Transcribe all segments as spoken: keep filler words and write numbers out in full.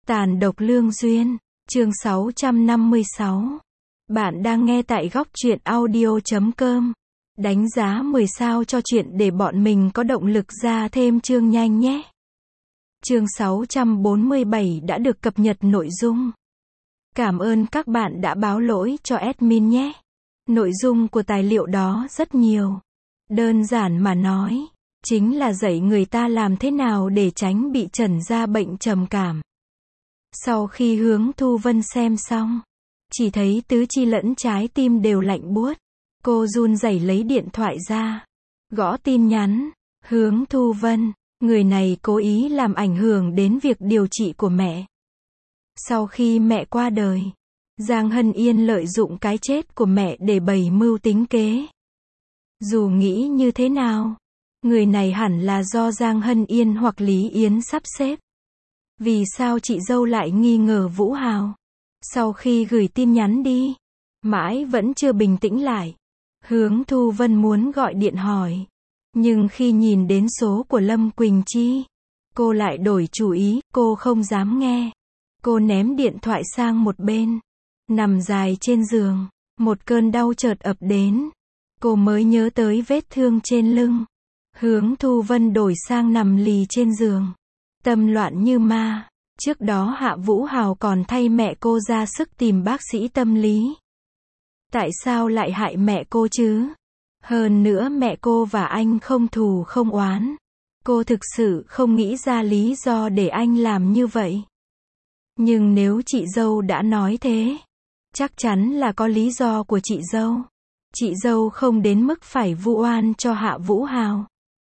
Tàn độc lương duyên, chương sáu trăm năm mươi sáu. Bạn đang nghe tại góc truyện audio chấm com. Đánh giá mười sao cho chuyện để bọn mình có động lực ra thêm chương nhanh nhé. Chương sáu trăm bốn mươi bảy đã được cập nhật nội dung. Cảm ơn các bạn đã báo lỗi cho admin nhé. Nội dung của tài liệu đó rất nhiều. Đơn giản mà nói, chính là dạy người ta làm thế nào để tránh bị trần ra bệnh trầm cảm. Sau khi Hướng Thu Vân xem xong, chỉ thấy tứ chi lẫn trái tim đều lạnh buốt. Cô run rẩy lấy điện thoại ra, gõ tin nhắn. Hướng Thu Vân, người này cố ý làm ảnh hưởng đến việc điều trị của mẹ. Sau khi mẹ qua đời, Giang Hân Yên lợi dụng cái chết của mẹ để bày mưu tính kế. Dù nghĩ như thế nào, người này hẳn là do Giang Hân Yên hoặc Lý Yến sắp xếp. Vì sao chị dâu lại nghi ngờ Vũ Hào? Sau khi gửi tin nhắn đi, mãi vẫn chưa bình tĩnh lại. Hướng Thu Vân muốn gọi điện hỏi, nhưng khi nhìn đến số của Lâm Quỳnh Chi, cô lại đổi chủ ý, cô không dám nghe. Cô ném điện thoại sang một bên, nằm dài trên giường, một cơn đau chợt ập đến. Cô mới nhớ tới vết thương trên lưng. Hướng Thu Vân đổi sang nằm lì trên giường, tâm loạn như ma. Trước đó Hạ Vũ Hào còn thay mẹ cô ra sức tìm bác sĩ tâm lý. Tại sao lại hại mẹ cô chứ? Hơn nữa mẹ cô và anh không thù không oán. Cô thực sự không nghĩ ra lý do để anh làm như vậy. Nhưng nếu chị dâu đã nói thế, chắc chắn là có lý do của chị dâu. Chị dâu không đến mức phải vu oan cho Hạ Vũ Hào.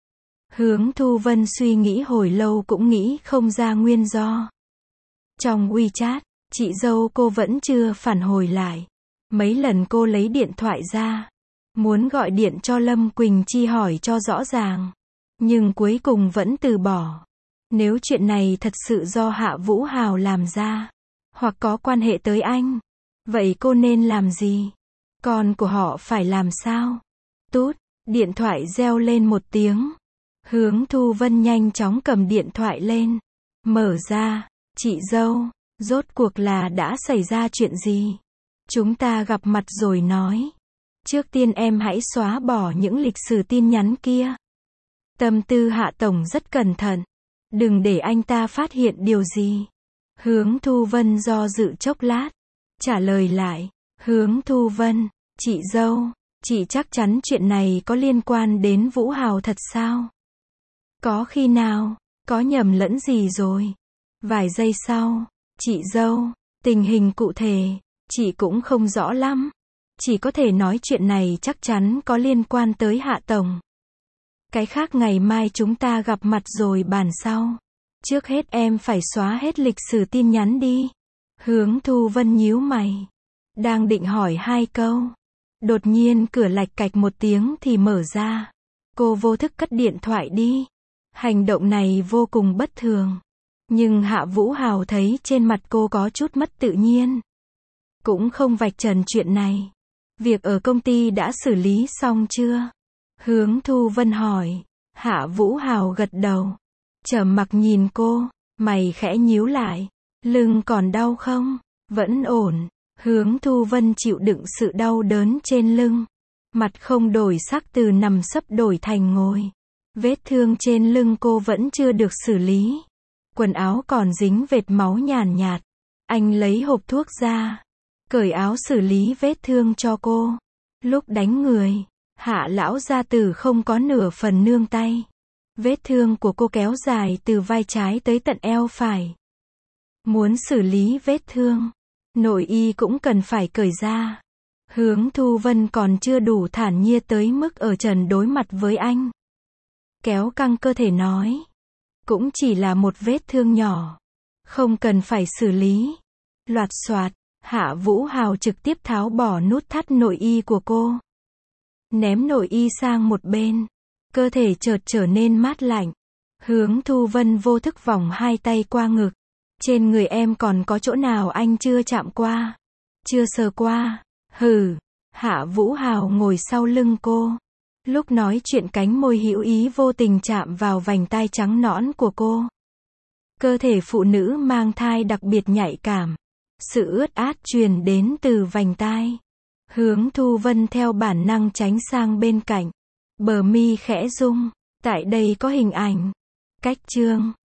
Hướng Thu Vân suy nghĩ hồi lâu cũng nghĩ không ra nguyên do. Trong WeChat, chị dâu cô vẫn chưa phản hồi lại. Mấy lần cô lấy điện thoại ra, muốn gọi điện cho Lâm Quỳnh Chi hỏi cho rõ ràng, nhưng cuối cùng vẫn từ bỏ. Nếu chuyện này thật sự do Hạ Vũ Hào làm ra, hoặc có quan hệ tới anh, vậy cô nên làm gì? Con của họ phải làm sao? Tút, điện thoại reo lên một tiếng. Hướng Thu Vân nhanh chóng cầm điện thoại lên, mở ra. Chị dâu, rốt cuộc là đã xảy ra chuyện gì? Chúng ta gặp mặt rồi nói. Trước tiên em hãy xóa bỏ những lịch sử tin nhắn kia. Tâm tư Hạ Tổng rất cẩn thận. Đừng để anh ta phát hiện điều gì. Hướng Thu Vân do dự chốc lát, trả lời lại. Hướng Thu Vân, chị dâu, chị chắc chắn chuyện này có liên quan đến Vũ Hào thật sao? Có khi nào, có nhầm lẫn gì rồi? Vài giây sau, chị dâu, tình hình cụ thể, chị cũng không rõ lắm. Chỉ có thể nói chuyện này chắc chắn có liên quan tới Hạ Tổng. Cái khác ngày mai chúng ta gặp mặt rồi bàn sau. Trước hết em phải xóa hết lịch sử tin nhắn đi. Hướng Thu Vân nhíu mày, đang định hỏi hai câu. Đột nhiên cửa lạch cạch một tiếng thì mở ra. Cô vô thức cất điện thoại đi. Hành động này vô cùng bất thường. Nhưng Hạ Vũ Hào thấy trên mặt cô có chút mất tự nhiên. Cũng không vạch trần chuyện này. Việc ở công ty đã xử lý xong chưa? Hướng Thu Vân hỏi. Hạ Vũ Hào gật đầu. Trầm mặc nhìn cô, mày khẽ nhíu lại. Lưng còn đau không? Vẫn ổn. Hướng Thu Vân chịu đựng sự đau đớn trên lưng. Mặt không đổi sắc từ nằm sấp đổi thành ngồi. Vết thương trên lưng cô vẫn chưa được xử lý. Quần áo còn dính vệt máu nhàn nhạt. Anh lấy hộp thuốc ra, cởi áo xử lý vết thương cho cô. Lúc đánh người, Hạ lão gia tử không có nửa phần nương tay. Vết thương của cô kéo dài từ vai trái tới tận eo phải. Muốn xử lý vết thương, nội y cũng cần phải cởi ra. Hướng Thu Vân còn chưa đủ thản nhiên tới mức ở trần đối mặt với anh. Kéo căng cơ thể nói. Cũng chỉ là một vết thương nhỏ. Không cần phải xử lý. Loạt xoạt, Hạ Vũ Hào trực tiếp tháo bỏ nút thắt nội y của cô. Ném nội y sang một bên. Cơ thể chợt trở nên mát lạnh. Hướng Thu Vân vô thức vòng hai tay qua ngực. Trên người em còn có chỗ nào anh chưa chạm qua? Chưa sờ qua? Hừ. Hạ Vũ Hào ngồi sau lưng cô. Lúc nói chuyện cánh môi hữu ý vô tình chạm vào vành tai trắng nõn của cô. Cơ thể phụ nữ mang thai đặc biệt nhạy cảm. Sự ướt át truyền đến từ vành tai. Hướng Thu Vân theo bản năng tránh sang bên cạnh. Bờ mi khẽ rung. Tại đây có hình ảnh. Cách chương.